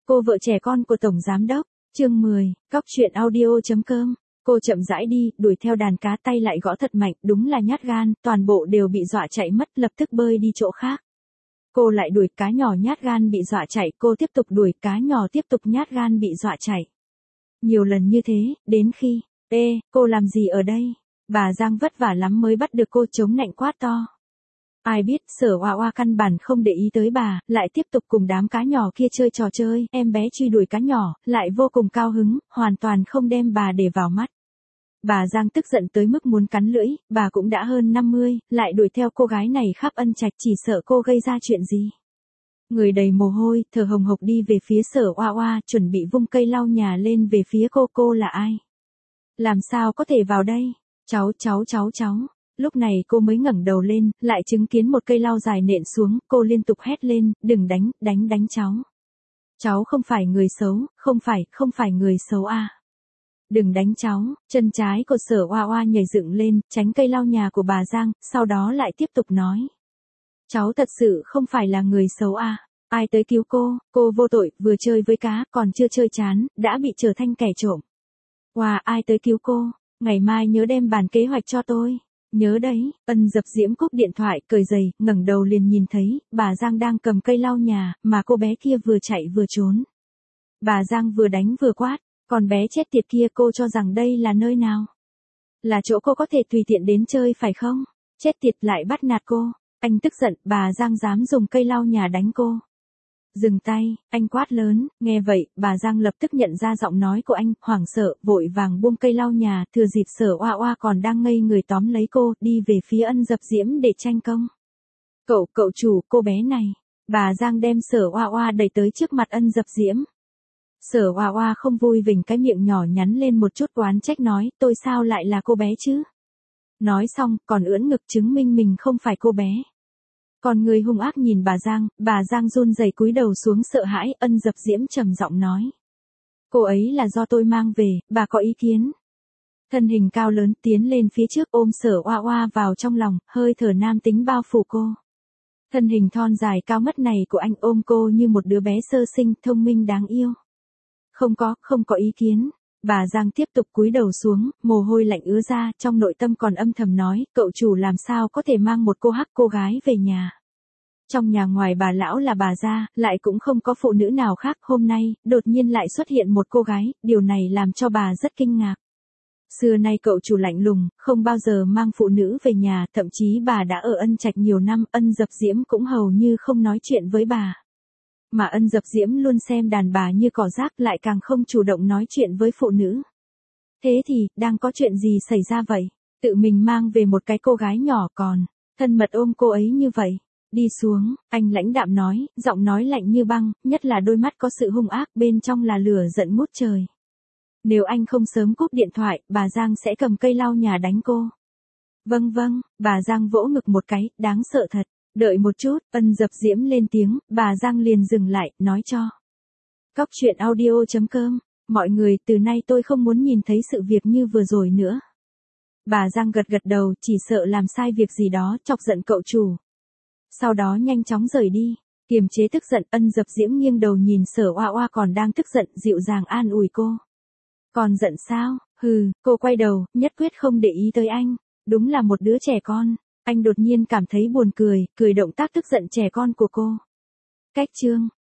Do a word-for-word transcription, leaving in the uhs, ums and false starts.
Cô vợ trẻ con của Tổng Giám Đốc, chương mười, cóc truyện audio.com. Cô chậm rãi đi, đuổi theo đàn cá tay lại gõ thật mạnh, đúng là nhát gan, toàn bộ đều bị dọa chạy mất, lập tức bơi đi chỗ khác. Cô lại đuổi, cá nhỏ nhát gan bị dọa chạy, cô tiếp tục đuổi, cá nhỏ tiếp tục nhát gan bị dọa chạy. Nhiều lần như thế, đến khi, ê, cô làm gì ở đây? Bà Giang vất vả lắm mới bắt được cô, chống nạnh quát to. Ai biết, Sở Oa Oa căn bản không để ý tới bà, lại tiếp tục cùng đám cá nhỏ kia chơi trò chơi, em bé truy đuổi cá nhỏ, lại vô cùng cao hứng, hoàn toàn không đem bà để vào mắt. Bà Giang tức giận tới mức muốn cắn lưỡi, bà cũng đã hơn năm mươi, lại đuổi theo cô gái này khắp Ân Trạch, chỉ sợ cô gây ra chuyện gì. Người đầy mồ hôi, thở hồng hộc đi về phía Sở Oa Oa, chuẩn bị vung cây lau nhà lên về phía cô. Cô là ai? Làm sao có thể vào đây? Cháu, cháu, cháu, cháu. Lúc này cô mới ngẩng đầu lên, lại chứng kiến một cây lau dài nện xuống, cô liên tục hét lên, đừng đánh, đánh đánh cháu. Cháu không phải người xấu, không phải, không phải người xấu à. Đừng đánh cháu, chân trái của Sở Oa Oa nhảy dựng lên, tránh cây lau nhà của bà Giang, sau đó lại tiếp tục nói. Cháu thật sự không phải là người xấu à. Ai tới cứu cô, cô vô tội, vừa chơi với cá, còn chưa chơi chán, đã bị trở thành kẻ trộm. Wow, ai tới cứu cô, ngày mai nhớ đem bản kế hoạch cho tôi. Nhớ đấy, Ân Dập Diễm cúp điện thoại, cởi giày, ngẩng đầu liền nhìn thấy, bà Giang đang cầm cây lau nhà, mà cô bé kia vừa chạy vừa trốn. Bà Giang vừa đánh vừa quát, còn bé chết tiệt kia, cô cho rằng đây là nơi nào? Là chỗ cô có thể tùy tiện đến chơi phải không? Chết tiệt, lại bắt nạt cô. Anh tức giận, bà Giang dám dùng cây lau nhà đánh cô. Dừng tay, anh quát lớn, nghe vậy, bà Giang lập tức nhận ra giọng nói của anh, hoảng sợ, vội vàng buông cây lau nhà, thừa dịp Sở Oa Oa còn đang ngây người tóm lấy cô, đi về phía Ân Dập Diễm để tranh công. Cậu, cậu chủ, cô bé này. Bà Giang đem Sở Oa Oa đẩy tới trước mặt Ân Dập Diễm. Sở Oa Oa không vui vểnh cái miệng nhỏ nhắn lên một chút, oán trách nói, tôi sao lại là cô bé chứ? Nói xong, còn ưỡn ngực chứng minh mình không phải cô bé. Còn người hung ác nhìn bà Giang, bà Giang run rẩy cúi đầu xuống sợ hãi. Ân Dập Diễm trầm giọng nói. Cô ấy là do tôi mang về, bà có ý kiến? Thân hình cao lớn tiến lên phía trước ôm Sở Oa Oa vào trong lòng, hơi thở nam tính bao phủ cô. Thân hình thon dài cao ngất này của anh ôm cô như một đứa bé sơ sinh, thông minh đáng yêu. Không có, không có ý kiến. Bà Giang tiếp tục cúi đầu xuống, mồ hôi lạnh ứa ra, trong nội tâm còn âm thầm nói, cậu chủ làm sao có thể mang một cô hắc cô gái về nhà. Trong nhà ngoài bà lão là bà gia, lại cũng không có phụ nữ nào khác, hôm nay, đột nhiên lại xuất hiện một cô gái, điều này làm cho bà rất kinh ngạc. Xưa nay cậu chủ lạnh lùng, không bao giờ mang phụ nữ về nhà, thậm chí bà đã ở Ân Trạch nhiều năm, Ân Dập Diễm cũng hầu như không nói chuyện với bà. Mà Ân Dập Diễm luôn xem đàn bà như cỏ rác, lại càng không chủ động nói chuyện với phụ nữ. Thế thì, đang có chuyện gì xảy ra vậy? Tự mình mang về một cái cô gái nhỏ còn, thân mật ôm cô ấy như vậy. Đi xuống, anh lãnh đạm nói, giọng nói lạnh như băng, nhất là đôi mắt có sự hung ác, bên trong là lửa giận ngút trời. Nếu anh không sớm cúp điện thoại, bà Giang sẽ cầm cây lau nhà đánh cô. Vâng vâng, bà Giang vỗ ngực một cái, đáng sợ thật. Đợi một chút, Ân Dập Diễm lên tiếng, bà Giang liền dừng lại, nói cho. Cóc truyện audio.com, mọi người, từ nay tôi không muốn nhìn thấy sự việc như vừa rồi nữa. Bà Giang gật gật đầu, chỉ sợ làm sai việc gì đó, chọc giận cậu chủ. Sau đó nhanh chóng rời đi, kiềm chế tức giận. Ân Dập Diễm nghiêng đầu nhìn Sở Oa Oa còn đang tức giận, dịu dàng an ủi cô. Còn giận sao? Hừ, cô quay đầu, nhất quyết không để ý tới anh, đúng là một đứa trẻ con. Anh đột nhiên cảm thấy buồn cười, cười động tác tức giận trẻ con của cô. Cách chương